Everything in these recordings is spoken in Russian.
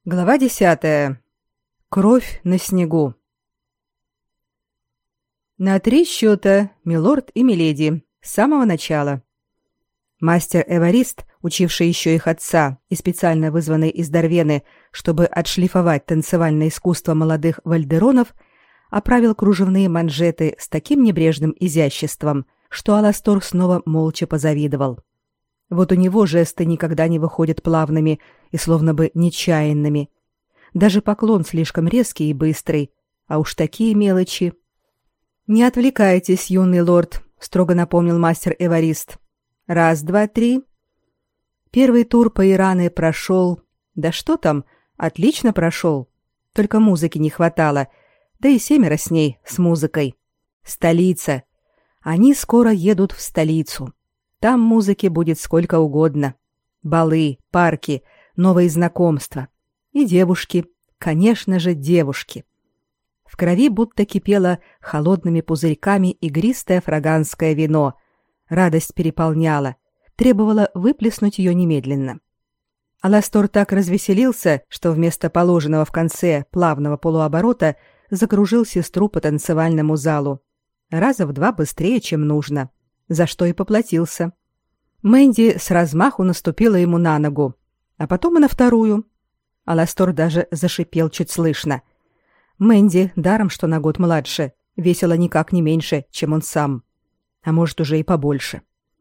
Глава 10. Кровь на снегу. На 3 счета, милорд и миледи, с самого начала. Мастер Эварист, учивший еще их отца и специально вызванный из Дарвены, чтобы отшлифовать танцевальное искусство молодых вальдеронов, оправил кружевные манжеты с таким небрежным изяществом, что Аластор снова молча позавидовал. Вот у него жесты никогда не выходят плавными и словно бы нечаянными. Даже поклон слишком резкий и быстрый, а уж такие мелочи. «Не отвлекайтесь, юный лорд», — строго напомнил мастер Эварист. «Раз, два, три». Первый тур по Иране прошел... Да что там, отлично прошел. Только музыки не хватало, да и 7 с ней, с музыкой. Столица. Они скоро едут в столицу. Там музыки будет сколько угодно. Балы, парки, новые знакомства. И девушки, конечно же, девушки. В крови будто кипело холодными пузырьками игристое фраганское вино. Радость переполняла, требовала выплеснуть ее немедленно. Аластор так развеселился, что вместо положенного в конце плавного полуоборота закружил сестру по танцевальному залу. Раза в 2 быстрее, чем нужно. За что и поплатился. Мэнди с размаху наступила ему на ногу, а потом и на вторую. Аластор даже зашипел чуть слышно. Мэнди, даром что на год младше, весила никак не меньше, чем он сам. А может, уже и побольше.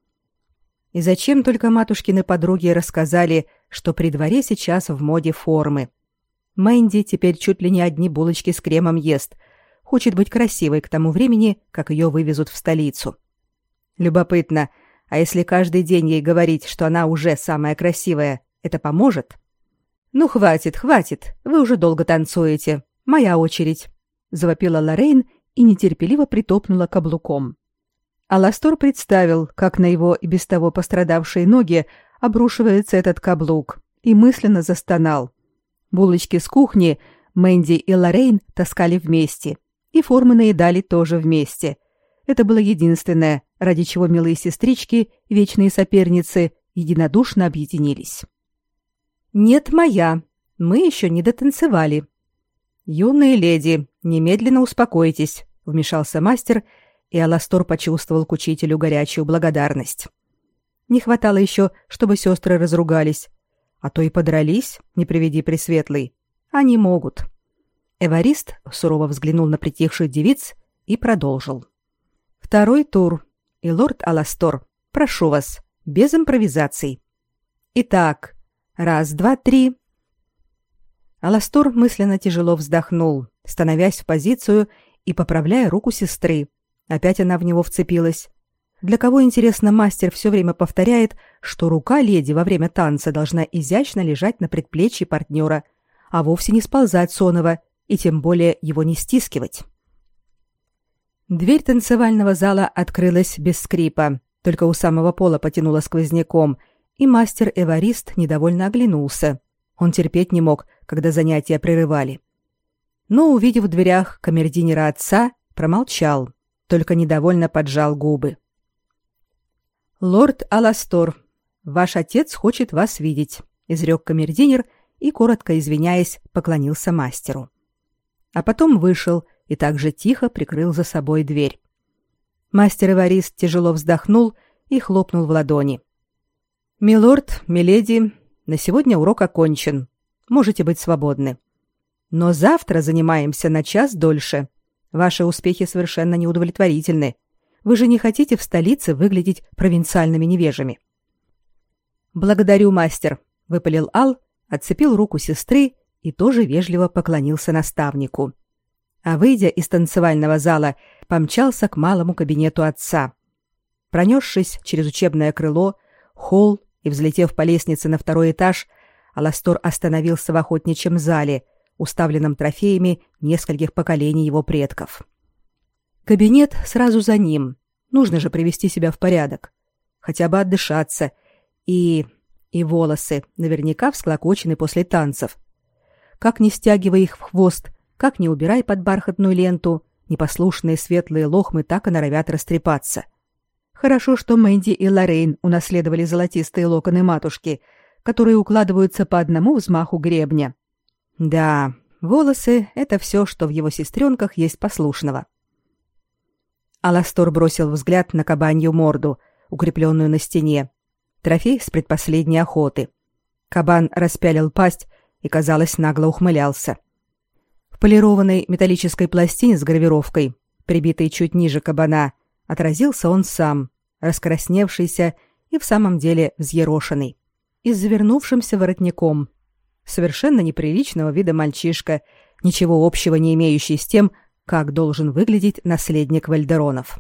И зачем только матушкины подруги рассказали, что при дворе сейчас в моде формы. Мэнди теперь чуть ли не одни булочки с кремом ест, хочет быть красивой к тому времени, как ее вывезут в столицу. Любопытно, а если каждый день ей говорить, что она уже самая красивая, это поможет? «Ну, хватит, вы уже долго танцуете. Моя очередь», — завопила Лоррейн и нетерпеливо притопнула каблуком. Аластор представил, как на его и без того пострадавшие ноги обрушивается этот каблук, и мысленно застонал. Булочки с кухни Мэнди и Лоррейн таскали вместе, и формы наедали тоже вместе. Это было единственное, ради чего милые сестрички, вечные соперницы, единодушно объединились. «Нет, моя. Мы еще не дотанцевали». «Юные леди, немедленно успокойтесь», — вмешался мастер, и Аластор почувствовал к учителю горячую благодарность. Не хватало еще, чтобы сестры разругались, а то и подрались, не приведи пресветлый. Они могут. Эварист сурово взглянул на притихших девиц и продолжил. «Второй тур. И лорд Аластор, прошу вас, без импровизаций. Итак, раз, два, три». Аластор мысленно тяжело вздохнул, становясь в позицию и поправляя руку сестры. Опять она в него вцепилась. Для кого, интересно, мастер все время повторяет, что рука леди во время танца должна изящно лежать на предплечье партнера, а вовсе не сползать сонного, и тем более его не стискивать. Дверь танцевального зала открылась без скрипа, только у самого пола потянуло сквозняком, и мастер Эварист недовольно оглянулся. Он терпеть не мог, когда занятия прерывали. Но, увидев в дверях камердинера отца, промолчал, только недовольно поджал губы. «Лорд Аластор, ваш отец хочет вас видеть», — изрек камердинер и, коротко извиняясь, поклонился мастеру. А потом вышел и также тихо прикрыл за собой дверь. Мастер Эварист тяжело вздохнул и хлопнул в ладони. «Милорд, миледи, на сегодня урок окончен. Можете быть свободны. Но завтра занимаемся на час дольше. Ваши успехи совершенно неудовлетворительны. Вы же не хотите в столице выглядеть провинциальными невежами». «Благодарю, мастер», — выпалил Ал, отцепил руку сестры и тоже вежливо поклонился наставнику. А, выйдя из танцевального зала, помчался к малому кабинету отца. Пронесшись через учебное крыло, холл и взлетев по лестнице на 2-й этаж, Аластор остановился в охотничьем зале, уставленном трофеями нескольких поколений его предков. Кабинет сразу за ним. Нужно же привести себя в порядок. Хотя бы отдышаться. И волосы наверняка всклокочены после танцев. Как не стягивай их в хвост, как не убирай под бархатную ленту, непослушные светлые лохмы так и норовят растрепаться. Хорошо, что Мэнди и Лоррейн унаследовали золотистые локоны матушки, которые укладываются по одному взмаху гребня. Да, волосы — это все, что в его сестренках есть послушного. Аластор бросил взгляд на кабанью морду, укрепленную на стене. Трофей с предпоследней охоты. Кабан распялил пасть и, казалось, нагло ухмылялся. В полированной металлической пластине с гравировкой, прибитой чуть ниже кабана, отразился он сам, раскрасневшийся и в самом деле взъерошенный, и с завернувшимся воротником. Совершенно неприличного вида мальчишка, ничего общего не имеющий с тем, как должен выглядеть наследник Вальдеронов.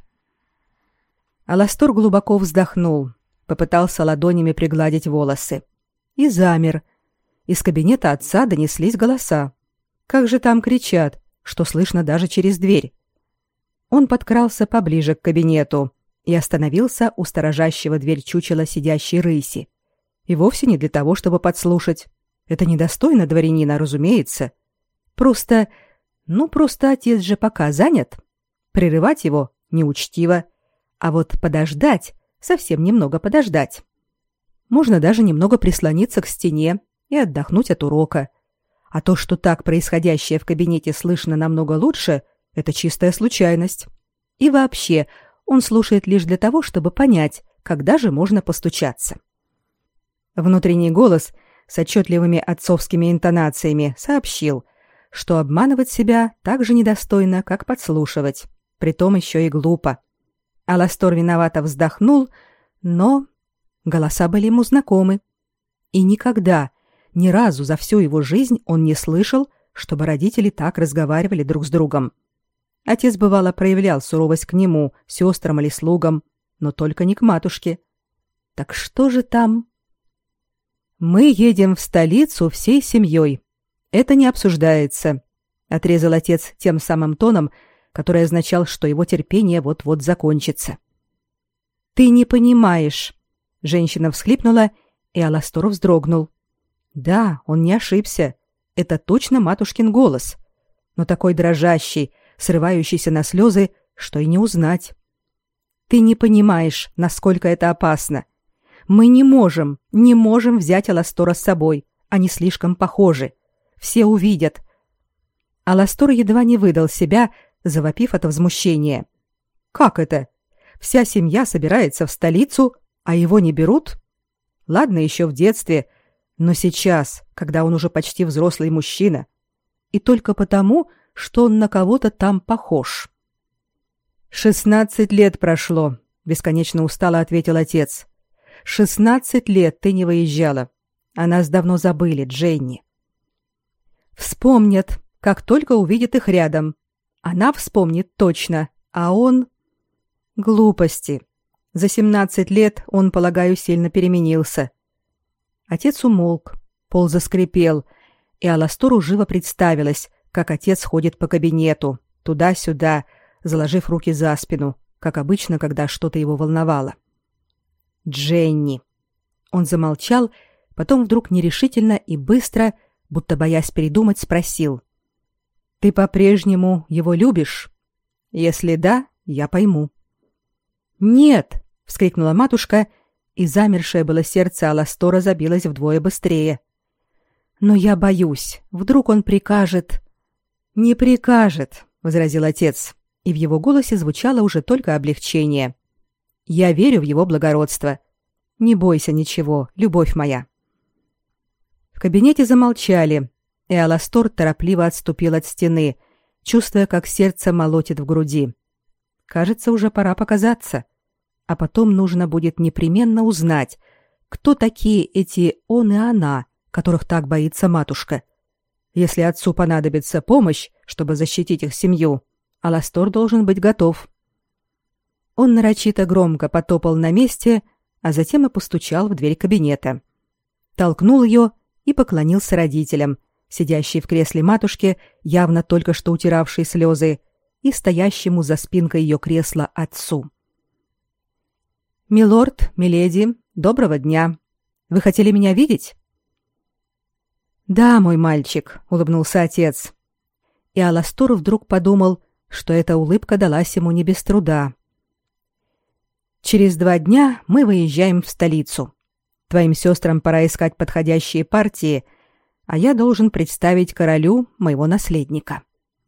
Аластор глубоко вздохнул, попытался ладонями пригладить волосы. И замер. Из кабинета отца донеслись голоса. Как же там кричат, что слышно даже через дверь. Он подкрался поближе к кабинету и остановился у сторожащего дверь чучела сидящей рыси. И вовсе не для того, чтобы подслушать. Это недостойно дворянина, разумеется. Просто отец же пока занят. Прерывать его неучтиво. А вот подождать, совсем немного подождать. Можно даже немного прислониться к стене и отдохнуть от урока. А то, что так происходящее в кабинете слышно намного лучше, это чистая случайность. И вообще, он слушает лишь для того, чтобы понять, когда же можно постучаться. Внутренний голос с отчетливыми отцовскими интонациями сообщил, что обманывать себя так же недостойно, как подслушивать, притом еще и глупо. Аластор виновато вздохнул, но голоса были ему знакомы. И никогда, ни разу за всю его жизнь он не слышал, чтобы родители так разговаривали друг с другом. Отец бывало проявлял суровость к нему, сестрам или слугам, но только не к матушке. Так что же там? «Мы едем в столицу всей семьей. Это не обсуждается», — отрезал отец тем самым тоном, который означал, что его терпение вот-вот закончится. «Ты не понимаешь», — женщина всхлипнула, и Аластор вздрогнул. Да, он не ошибся. Это точно матушкин голос, но такой дрожащий, срывающийся на слезы, что и не узнать. «Ты не понимаешь, насколько это опасно. Мы не можем взять Аластора с собой. Они слишком похожи. Все увидят». Аластор едва не выдал себя, завопив от возмущения. «Как это? Вся семья собирается в столицу, а его не берут? Ладно, еще в детстве, но сейчас, когда он уже почти взрослый мужчина. И только потому, что он на кого-то там похож». 16 лет прошло», — бесконечно устало ответил отец. 16 лет ты не выезжала. О нас давно забыли, Дженни. Вспомнят, как только увидят их рядом. Она вспомнит точно, а он... Глупости. За 17 лет он, полагаю, сильно переменился. Отец умолк, пол заскрипел, и Аластору живо представилось, как отец ходит по кабинету, туда-сюда, заложив руки за спину, как обычно, когда что-то его волновало. Дженни. Он замолчал, потом вдруг нерешительно и быстро, будто боясь передумать, спросил: «Ты по-прежнему его любишь? Если да, я пойму». «Нет!» — вскрикнула матушка, и замершее было сердце Аластора забилось вдвое быстрее. «Но я боюсь, вдруг он прикажет...» «Не прикажет», — возразил отец, и в его голосе звучало уже только облегчение. «Я верю в его благородство. Не бойся ничего, любовь моя». В кабинете замолчали, и Аластор торопливо отступил от стены, чувствуя, как сердце молотит в груди. Кажется, уже пора показаться. А потом нужно будет непременно узнать, кто такие эти он и она, которых так боится матушка. Если отцу понадобится помощь, чтобы защитить их семью, Аластор должен быть готов. Он нарочито громко потопал на месте, а затем и постучал в дверь кабинета. Толкнул ее и поклонился родителям, сидящей в кресле матушке, явно только что утиравшей слезы, и стоящему за спинкой ее кресла отцу. «Милорд, миледи, доброго дня. Вы хотели меня видеть?» «Да, мой мальчик», — улыбнулся отец. И Аластор вдруг подумал, что эта улыбка далась ему не без труда. «Через 2 дня мы выезжаем в столицу. Твоим сестрам пора искать подходящие партии, а я должен представить королю моего наследника.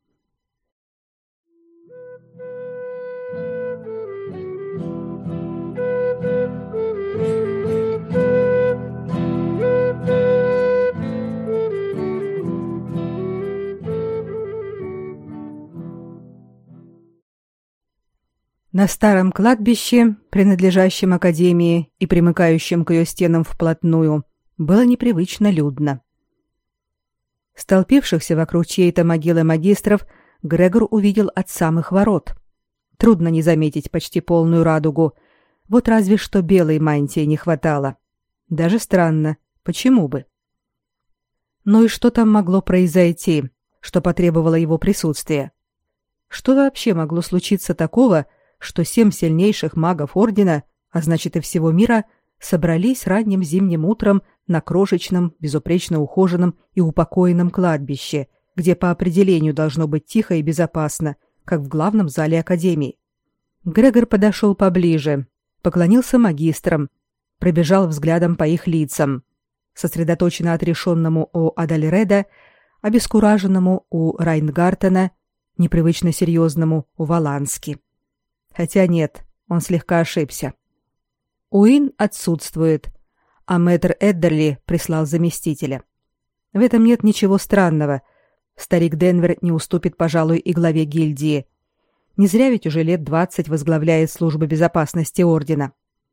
На старом кладбище, принадлежащем академии и примыкающем к ее стенам вплотную, было непривычно людно. Столпившихся вокруг чьей-то могилы магистров Грегор увидел от самых ворот. Трудно не заметить почти полную радугу, вот разве что белой мантии не хватало. Даже странно, почему бы? Ну и что там могло произойти, что потребовало его присутствия? Что вообще могло случиться такого, что 7 сильнейших магов Ордена, а значит и всего мира, собрались ранним зимним утром на крошечном, безупречно ухоженном и упокоенном кладбище, где по определению должно быть тихо и безопасно, как в главном зале Академии. Грегор подошел поближе, поклонился магистрам, пробежал взглядом по их лицам, сосредоточенно отрешенному у Адальреда, обескураженному у Райнгартена, непривычно серьезному у Валански. Хотя нет, он слегка ошибся. Уин отсутствует, а мэтр Эддерли прислал заместителя. В этом нет ничего странного. Старик Денвер не уступит, пожалуй, и главе гильдии. Не зря ведь уже лет 20 возглавляет службу безопасности Ордена.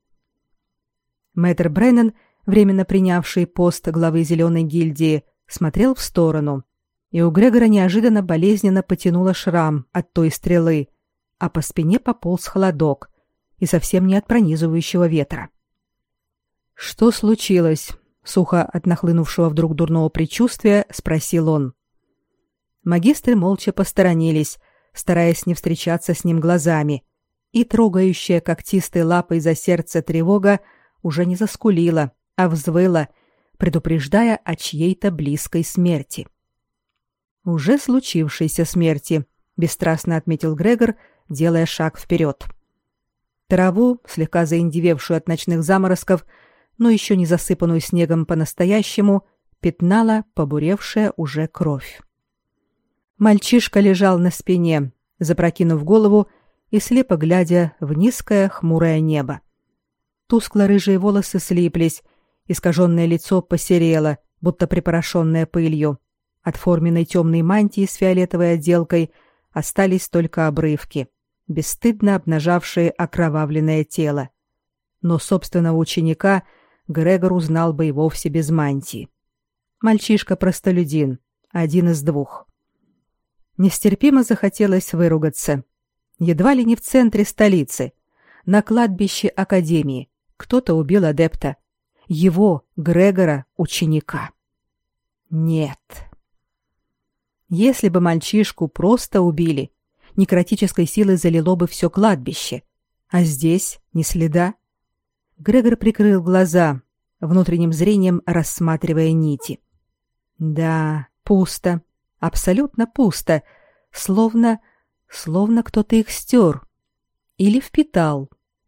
Мэтр Бреннан, временно принявший пост главы Зеленой гильдии, смотрел в сторону, и у Грегора неожиданно болезненно потянуло шрам от той стрелы, а по спине пополз холодок, и совсем не от пронизывающего ветра. «Что случилось?» — сухо от нахлынувшего вдруг дурного предчувствия спросил он. Магистры молча посторонились, стараясь не встречаться с ним глазами, и трогающая когтистой лапой за сердце тревога уже не заскулила, а взвыла, предупреждая о чьей-то близкой смерти. «Уже случившейся смерти», — бесстрастно отметил Грегор, делая шаг вперед. Траву, слегка заиндевевшую от ночных заморозков, но еще не засыпанную снегом по-настоящему, пятнала побуревшая уже кровь. Мальчишка лежал на спине, запрокинув голову и слепо глядя в низкое хмурое небо. Тускло-рыжие волосы слиплись, искаженное лицо посерело, будто припорошенное пылью. От форменной темной мантии с фиолетовой отделкой остались только обрывки, бесстыдно обнажавшие окровавленное тело. Но собственного ученика Грегор узнал бы и вовсе без мантии. Мальчишка-простолюдин, один из двух. Нестерпимо захотелось выругаться. Едва ли не в центре столицы, на кладбище Академии, кто-то убил адепта. Его, Грегора, ученика. Нет. Если бы мальчишку просто убили, некротической силой залило бы все кладбище. А здесь ни следа. Грегор прикрыл глаза, внутренним зрением рассматривая нити. Да, пусто. Абсолютно пусто. Словно кто-то их стер. Или впитал.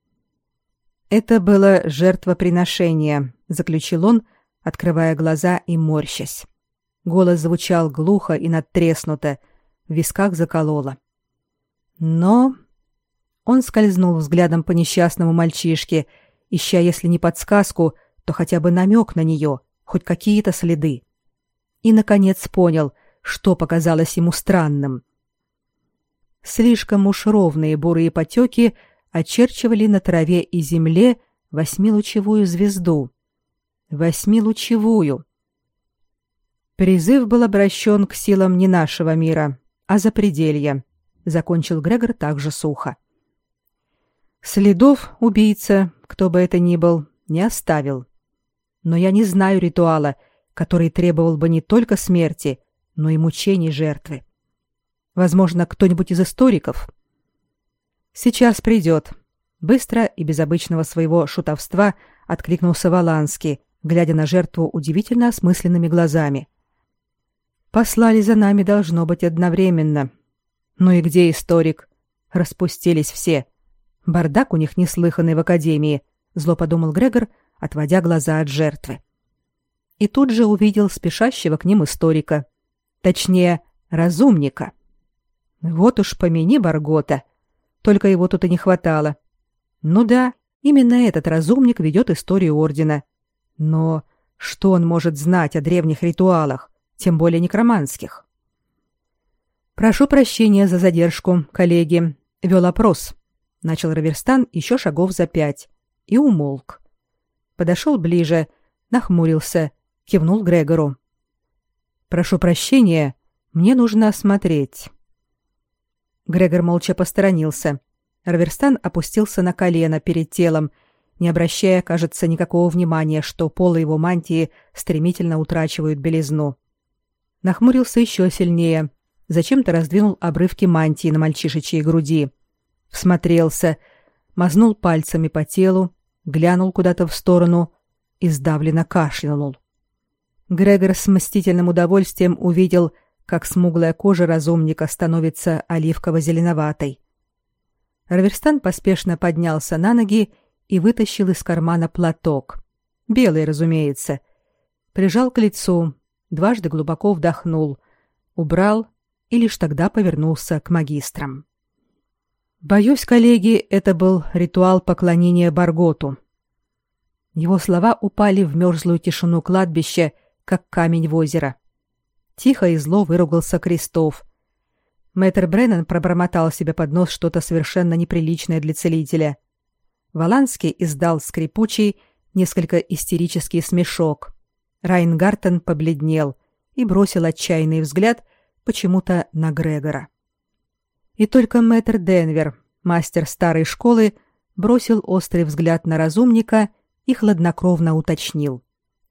Это было жертвоприношение, заключил он, открывая глаза и морщась. Голос звучал глухо и надтреснуто, в висках закололо. Но он скользнул взглядом по несчастному мальчишке, ища, если не подсказку, то хотя бы намек на нее, хоть какие-то следы. И, наконец, понял, что показалось ему странным. Слишком уж ровные бурые потеки очерчивали на траве и земле 8-лучевую звезду. 8-лучевую. Призыв был обращен к силам не нашего мира, а запределья, закончил Грегор также сухо. Следов убийца, кто бы это ни был, не оставил. Но я не знаю ритуала, который требовал бы не только смерти, но и мучений жертвы. Возможно, кто-нибудь из историков? Сейчас придет. Быстро и без обычного своего шутовства откликнулся Валански, глядя на жертву удивительно осмысленными глазами. Послали за нами, должно быть, одновременно. Ну и где историк? Распустились все. Бардак у них неслыханный в академии, зло подумал Грегор, отводя глаза от жертвы. и тут же увидел спешащего к ним историка. Точнее, разумника. Вот уж помяни Баргота. Только его тут и не хватало. Ну да, именно этот разумник ведет историю Ордена. Но что он может знать о древних ритуалах, тем более некроманских? «Прошу прощения за задержку, коллеги. Вел опрос», — начал Раверстан еще шагов за 5 и умолк. Подошел ближе, нахмурился, кивнул Грегору. «Прошу прощения, мне нужно осмотреть». Грегор молча посторонился. Раверстан опустился на колено перед телом, не обращая, кажется, никакого внимания, что полы его мантии стремительно утрачивают белизну. Нахмурился еще сильнее, зачем-то раздвинул обрывки мантии на мальчишечьей груди. Всмотрелся, мазнул пальцами по телу, глянул куда-то в сторону и сдавленно кашлянул. Грегор с мстительным удовольствием увидел, как смуглая кожа разумника становится оливково-зеленоватой. Раверстан поспешно поднялся на ноги и вытащил из кармана платок. Белый, разумеется. Прижал к лицу, дважды глубоко вдохнул, убрал и лишь тогда повернулся к магистрам. «Боюсь, коллеги, это был ритуал поклонения Барготу». Его слова упали в мерзлую тишину кладбища, как камень в озеро. Тихо и зло выругался Крестов. Мэтр Бреннан пробормотал себе под нос что-то совершенно неприличное для целителя. Воланский издал скрипучий, несколько истерический смешок. Райнгартен побледнел и бросил отчаянный взгляд почему-то на Грегора. И только мэтр Денвер, мастер старой школы, бросил острый взгляд на разумника и хладнокровно уточнил: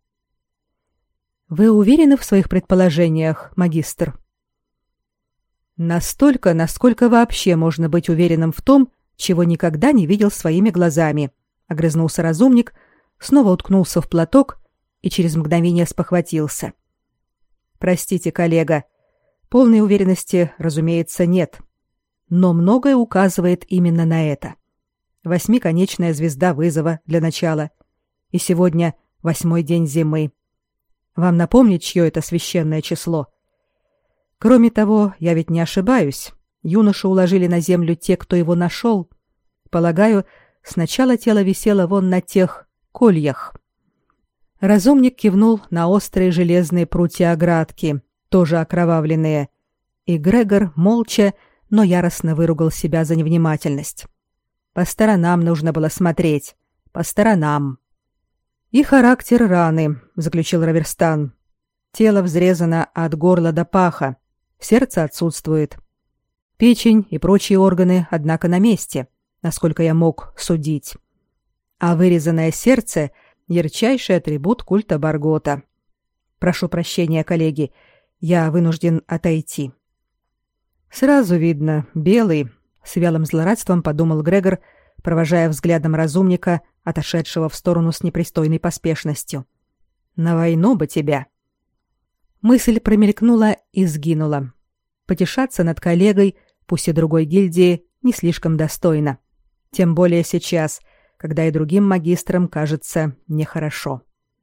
«Вы уверены в своих предположениях, магистр?» «Настолько, насколько вообще можно быть уверенным в том, чего никогда не видел своими глазами», — огрызнулся разумник, снова уткнулся в платок и через мгновение спохватился. «Простите, коллега, полной уверенности, разумеется, нет. Но многое указывает именно на это. 8-конечная звезда вызова для начала. И сегодня 8-й день зимы. Вам напомнить, чье это священное число? Кроме того, я ведь не ошибаюсь. Юношу уложили на землю те, кто его нашел. Полагаю, сначала тело висело вон на тех кольях». Разумник кивнул на острые железные прутья оградки, тоже окровавленные, и Грегор молча, но яростно выругал себя за невнимательность. По сторонам нужно было смотреть, по сторонам. «И характер раны», — заключил Раверстан. «Тело взрезано от горла до паха, сердце отсутствует. Печень и прочие органы, однако, на месте, насколько я мог судить. А вырезанное сердце — ярчайший атрибут культа Баргота. Прошу прощения, коллеги, я вынужден отойти». «Сразу видно, белый», — с вялым злорадством подумал Грегор, провожая взглядом разумника, отошедшего в сторону с непристойной поспешностью. «На войну бы тебя». Мысль промелькнула и сгинула. Потешаться над коллегой, пусть и другой гильдии, не слишком достойно. Тем более сейчас, когда и другим магистрам кажется нехорошо.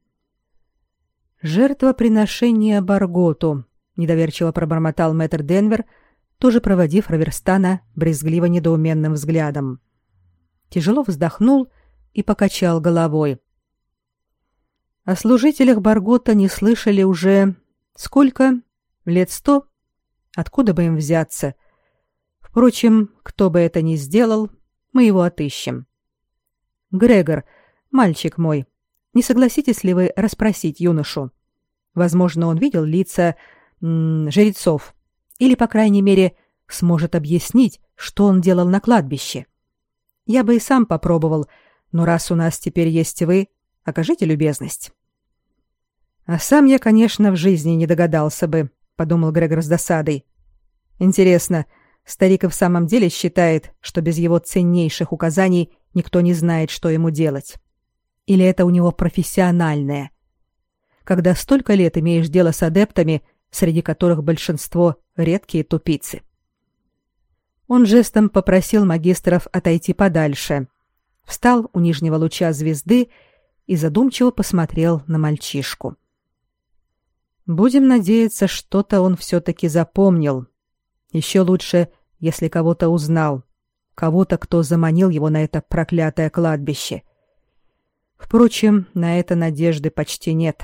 «Жертвоприношение Барготу», — недоверчиво пробормотал мэтр Денвер, тоже проводив Раверстана брезгливо-недоуменным взглядом. Тяжело вздохнул и покачал головой. О служителях Баргота не слышали уже... сколько? 100 лет? Откуда бы им взяться? Впрочем, кто бы это ни сделал, мы его отыщем. Грегор, мальчик мой, не согласитесь ли вы расспросить юношу? Возможно, он видел лица жрецов, или, по крайней мере, сможет объяснить, что он делал на кладбище. Я бы и сам попробовал, но раз у нас теперь есть вы, окажите любезность». «А сам я, конечно, в жизни не догадался бы», — подумал Грегор с досадой. «Интересно, старик и в самом деле считает, что без его ценнейших указаний никто не знает, что ему делать? Или это у него профессиональное? Когда столько лет имеешь дело с адептами, среди которых большинство — редкие тупицы». Он жестом попросил магистров отойти подальше, встал у нижнего луча звезды и задумчиво посмотрел на мальчишку. Будем надеяться, что-то он все-таки запомнил. Еще лучше, если кого-то узнал. Кого-то, кто заманил его на это проклятое кладбище. Впрочем, на это надежды почти нет.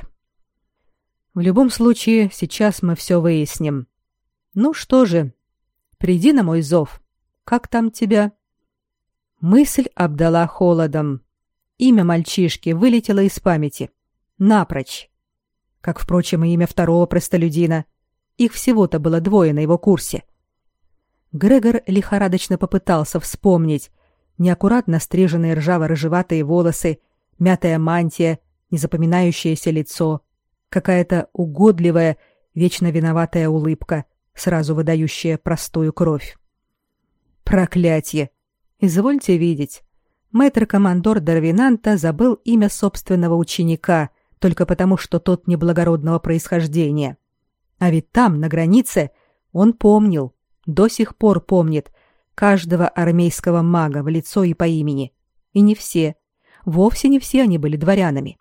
В любом случае, сейчас мы все выясним. Ну что же, приди на мой зов. Как там тебя? Мысль обдала холодом. Имя мальчишки вылетело из памяти. Напрочь. Как, впрочем, и имя второго простолюдина. Их всего-то было двое на его курсе. Грегор лихорадочно попытался вспомнить неаккуратно стриженные ржаво-рыжеватые волосы, мятая мантия, незапоминающееся лицо, какая-то угодливая, вечно виноватая улыбка, сразу выдающая простую кровь. Проклятье! Извольте видеть, мэтр-командор Дарвинанта забыл имя собственного ученика только потому, что тот неблагородного происхождения. А ведь там, на границе, он помнил, до сих пор помнит каждого армейского мага в лицо и по имени. И не все, вовсе не все они были дворянами.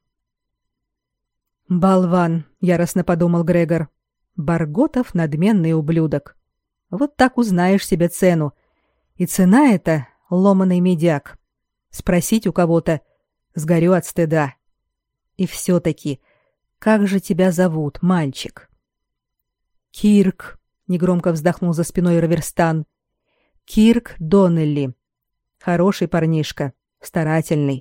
«Болван!» — яростно подумал Грегор. «Барготов — надменный ублюдок. Вот так узнаешь себе цену. И цена эта — ломаный медяк. Спросить у кого-то — сгорю от стыда. И все-таки, как же тебя зовут, мальчик?» «Кирк», — негромко вздохнул за спиной Раверстан. «Кирк Доннелли. Хороший парнишка, старательный».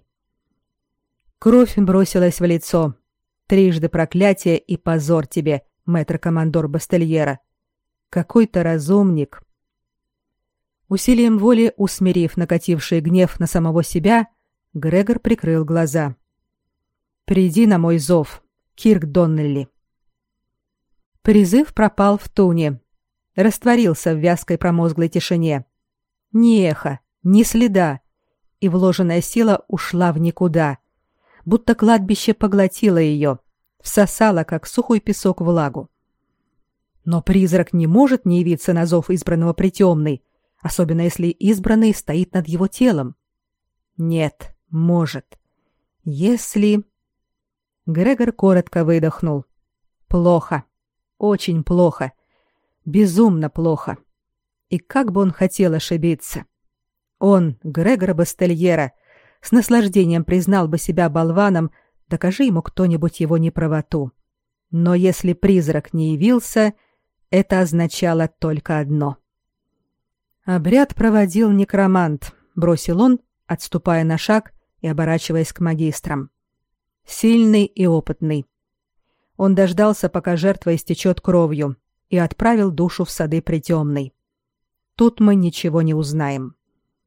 Кровь бросилась в лицо. Трижды проклятие и позор тебе, мэтр-командор Бастельера. Какой-то разумник. Усилием воли, усмирив накативший гнев на самого себя, Грегор прикрыл глаза. «Приди на мой зов, Кирк Доннелли». Призыв пропал в туне, растворился в вязкой промозглой тишине. Ни эха, ни следа, и вложенная сила ушла в никуда, будто кладбище поглотило ее, всосало, как сухой песок, влагу. Но призрак не может не явиться на зов избранного притемной, особенно если избранный стоит над его телом. Нет, может. Если... Грегор коротко выдохнул. Плохо. Очень плохо. Безумно плохо. И как бы он хотел ошибиться. Он, Грегор Бастельера, с наслаждением признал бы себя болваном, докажи ему кто-нибудь его неправоту. Но если призрак не явился, это означало только одно. «Обряд проводил некромант», — бросил он, отступая на шаг и оборачиваясь к магистрам. «Сильный и опытный. Он дождался, пока жертва истечет кровью, и отправил душу в сады притемной. Тут мы ничего не узнаем».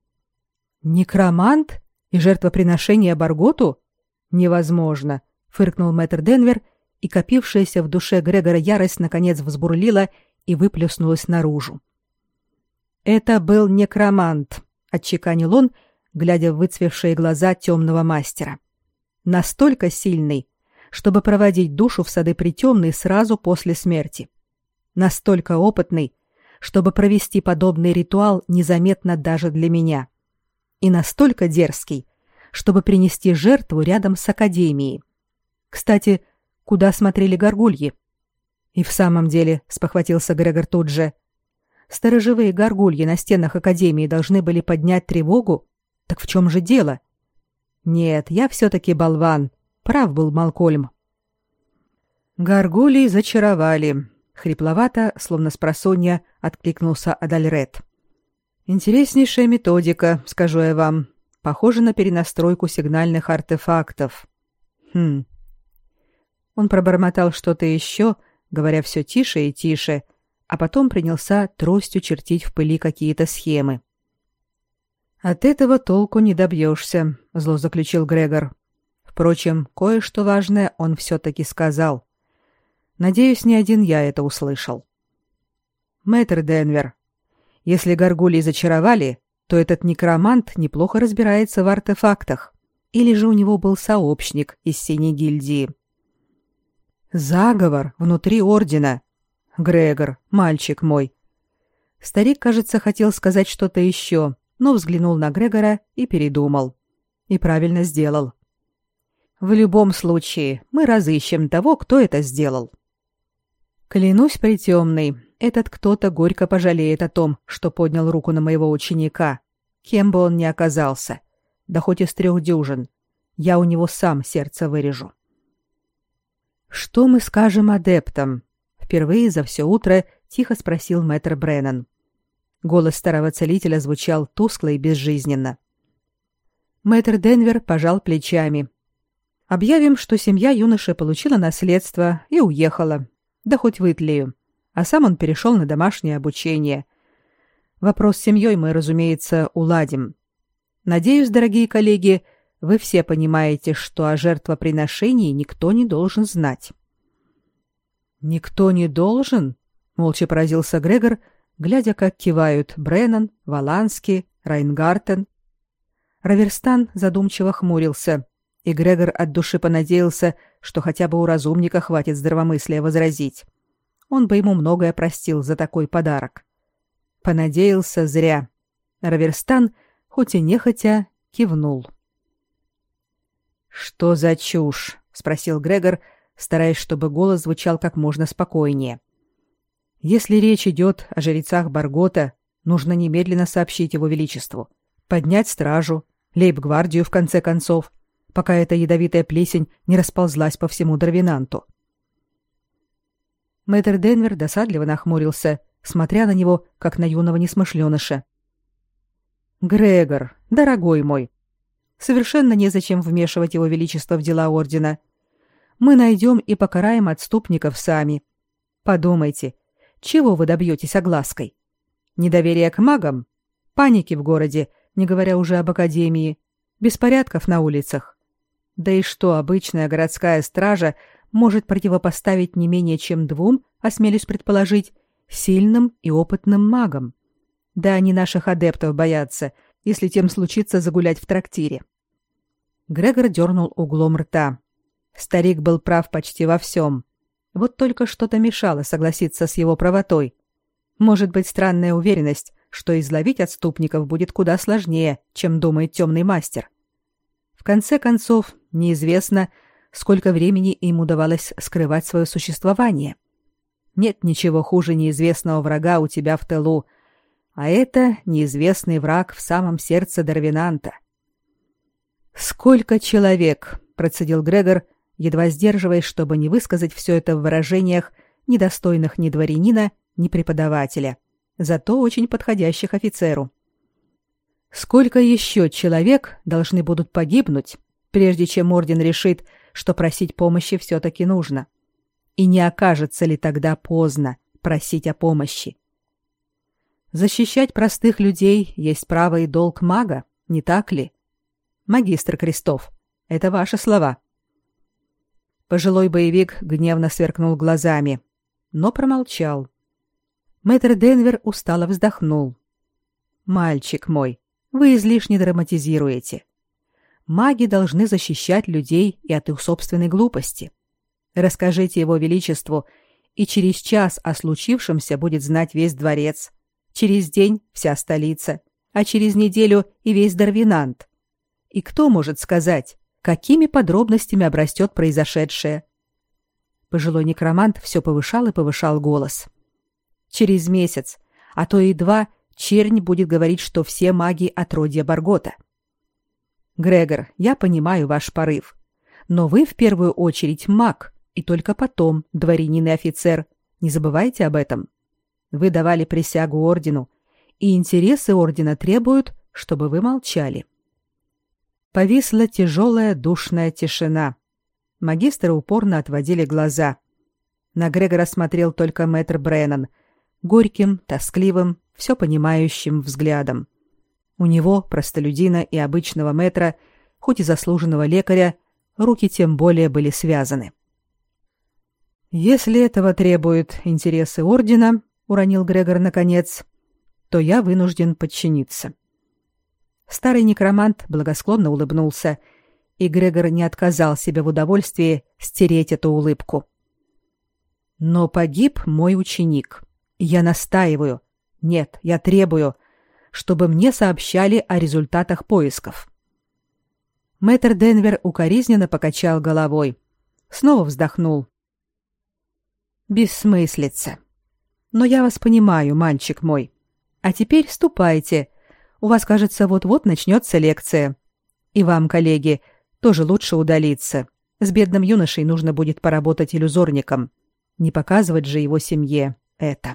«Некромант? И жертвоприношение Барготу? Невозможно», — фыркнул мэтр Денвер, и копившаяся в душе Грегора ярость наконец взбурлила и выплеснулась наружу. «Это был некромант», — отчеканил он, глядя в выцвевшие глаза темного мастера. «Настолько сильный, чтобы проводить душу в сады притемной сразу после смерти. Настолько опытный, чтобы провести подобный ритуал незаметно даже для меня. И настолько дерзкий, чтобы принести жертву рядом с академией. Кстати, куда смотрели горгульи?» «И в самом деле», — спохватился Грегор тут же, «сторожевые горгульи на стенах академии должны были поднять тревогу? Так в чем же дело?» «Нет, я все-таки болван. Прав был Малкольм». «Горгульи зачаровали», — хрипловато, словно спросонья, откликнулся Адальред. «Интереснейшая методика, скажу я вам. Похоже на перенастройку сигнальных артефактов». Он пробормотал что-то еще, говоря все тише и тише, а потом принялся тростью чертить в пыли какие-то схемы. «От этого толку не добьешься», — зло заключил Грегор. Впрочем, кое-что важное он все-таки сказал. Надеюсь, не один я это услышал. «Мэтр Денвер, если горгульи зачаровали, то этот некромант неплохо разбирается в артефактах. Или же у него был сообщник из Синей гильдии?» «Заговор внутри ордена. Грегор, мальчик мой». Старик, кажется, хотел сказать что-то еще, но взглянул на Грегора и передумал. И правильно сделал. «В любом случае, мы разыщем того, кто это сделал». Клянусь притемной, этот кто-то горько пожалеет о том, что поднял руку на моего ученика, кем бы он ни оказался, да хоть из 3 дюжин. Я у него сам сердце вырежу. Что мы скажем адептам? Впервые за все утро тихо спросил мэтр Бреннан. Голос старого целителя звучал тускло и безжизненно. Мэтр Денвер пожал плечами. Объявим, что семья юноши получила наследство и уехала, да хоть в Итлию, а сам он перешел на домашнее обучение. Вопрос с семьей мы, разумеется, уладим. Надеюсь, дорогие коллеги, вы все понимаете, что о жертвоприношении никто не должен знать. «Никто не должен?» — молча поразился Грегор, глядя, как кивают Бреннан, Валанский, Райнгартен. Раверстан задумчиво хмурился, и Грегор от души понадеялся, что хотя бы у разумника хватит здравомыслия возразить. Он бы ему многое простил за такой подарок. Понадеялся зря. Раверстан, хоть и нехотя, кивнул. «Что за чушь?» — спросил Грегор, стараясь, чтобы голос звучал как можно спокойнее. «Если речь идет о жрецах Баргота, нужно немедленно сообщить его величеству, поднять стражу, лейб-гвардию в конце концов, пока эта ядовитая плесень не расползлась по всему Дарвинанту». Мэтр Денвер досадливо нахмурился, смотря на него, как на юного несмышленыша. «Грегор, дорогой мой, совершенно незачем вмешивать его величество в дела ордена. Мы найдем и покараем отступников сами. Подумайте, чего вы добьетесь оглаской? Недоверие к магам? Паники в городе, не говоря уже об академии? Беспорядков на улицах? Да и что обычная городская стража может противопоставить не менее чем 2, осмелюсь предположить, сильным и опытным магам? Да они наших адептов боятся, если тем случится загулять в трактире. Грегор дернул углом рта. Старик был прав почти во всем. Вот только что-то мешало согласиться с его правотой. Может быть, странная уверенность, что изловить отступников будет куда сложнее, чем думает темный мастер. В конце концов, неизвестно, сколько времени им удавалось скрывать свое существование. Нет ничего хуже неизвестного врага у тебя в тылу, а это неизвестный враг в самом сердце Дарвинанта. «Сколько человек!» — процедил Грегор, едва сдерживаясь, чтобы не высказать все это в выражениях, недостойных ни дворянина, ни преподавателя, зато очень подходящих офицеру. «Сколько еще человек должны будут погибнуть, прежде чем орден решит, что просить помощи все-таки нужно? И не окажется ли тогда поздно просить о помощи? Защищать простых людей есть право и долг мага, не так ли? Магистр Крестов, это ваши слова». Пожилой боевик гневно сверкнул глазами, но промолчал. Мэтр Денвер устало вздохнул. «Мальчик мой, вы излишне драматизируете. Маги должны защищать людей и от их собственной глупости. Расскажите его величеству, и через час о случившемся будет знать весь дворец, через день вся столица, а через неделю и весь Дарвинант. И кто может сказать, какими подробностями обрастет произошедшее?» Пожилой некромант все повышал и повышал голос. «Через месяц, а то и 2, чернь будет говорить, что все маги отродья Баргота. Грегор, я понимаю ваш порыв, но вы в первую очередь маг, и только потом дворянин и офицер. Не забывайте об этом. Вы давали присягу ордену, и интересы ордена требуют, чтобы вы молчали». Повисла тяжелая душная тишина. Магистры упорно отводили глаза. На Грегора смотрел только мэтр Бреннан, горьким, тоскливым, все понимающим взглядом. У него, простолюдина и обычного мэтра, хоть и заслуженного лекаря, руки тем более были связаны. «Если этого требуют интересы ордена, — уронил Грегор наконец, — то я вынужден подчиниться». Старый некромант благосклонно улыбнулся, и Грегор не отказал себе в удовольствии стереть эту улыбку. «Но погиб мой ученик, и я настаиваю, нет, я требую, чтобы мне сообщали о результатах поисков». Мэтр Денвер укоризненно покачал головой, снова вздохнул. Бессмыслица. Но я вас понимаю, мальчик мой. А теперь ступайте. У вас, кажется, вот-вот начнется лекция. И вам, коллеги, тоже лучше удалиться. С бедным юношей нужно будет поработать иллюзорником. Не показывать же его семье это.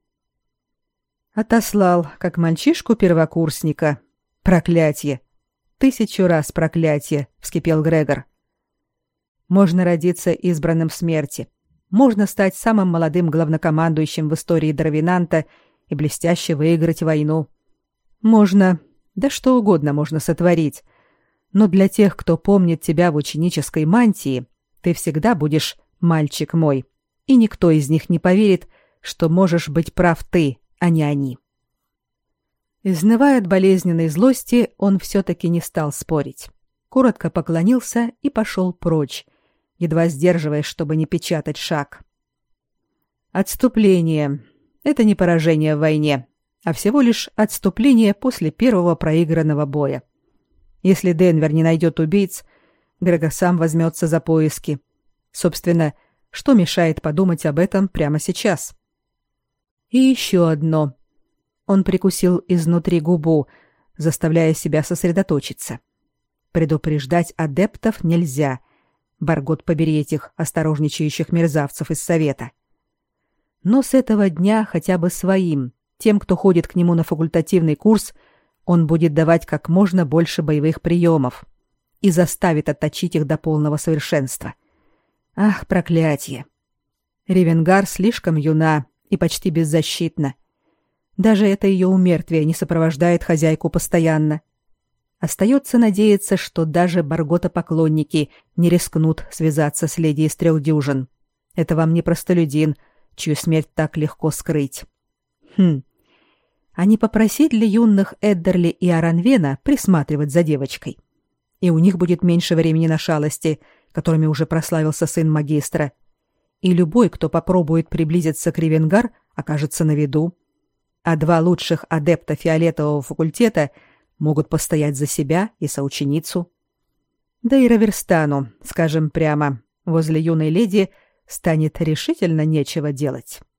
Отослал, как мальчишку-первокурсника. Проклятье! 1000 раз проклятье! Вскипел Грегор. Можно родиться избранным смерти. Можно стать самым молодым главнокомандующим в истории Дарвинанта и блестяще выиграть войну. Можно, да что угодно можно сотворить. Но для тех, кто помнит тебя в ученической мантии, ты всегда будешь мальчик мой, и никто из них не поверит, что можешь быть прав ты, а не они. Изнывая от болезненной злости, он все-таки не стал спорить. Коротко поклонился и пошел прочь, едва сдерживаясь, чтобы не печатать шаг. Отступление — это не поражение в войне, а всего лишь отступление после первого проигранного боя. Если Денвер не найдет убийц, Грегор сам возьмется за поиски. Собственно, что мешает подумать об этом прямо сейчас? И еще одно. Он прикусил изнутри губу, заставляя себя сосредоточиться. Предупреждать адептов нельзя. Баргот, побери этих осторожничающих мерзавцев из совета. Но с этого дня хотя бы своим, тем, кто ходит к нему на факультативный курс, он будет давать как можно больше боевых приемов и заставит отточить их до полного совершенства. Ах, проклятие! Ревенгар слишком юна и почти беззащитна. Даже это ее умертвие не сопровождает хозяйку постоянно. Остается надеяться, что даже Баргота-поклонники не рискнут связаться с леди из 3 дюжин. Это вам не простолюдин, чью смерть так легко скрыть. А не попросить ли юных Эддерли и Аранвена присматривать за девочкой? И у них будет меньше времени на шалости, которыми уже прославился сын магистра. И любой, кто попробует приблизиться к Ревенгар, окажется на виду. А 2 лучших адепта фиолетового факультета могут постоять за себя и соученицу. Да и Раверстану, скажем прямо, возле юной леди станет решительно нечего делать.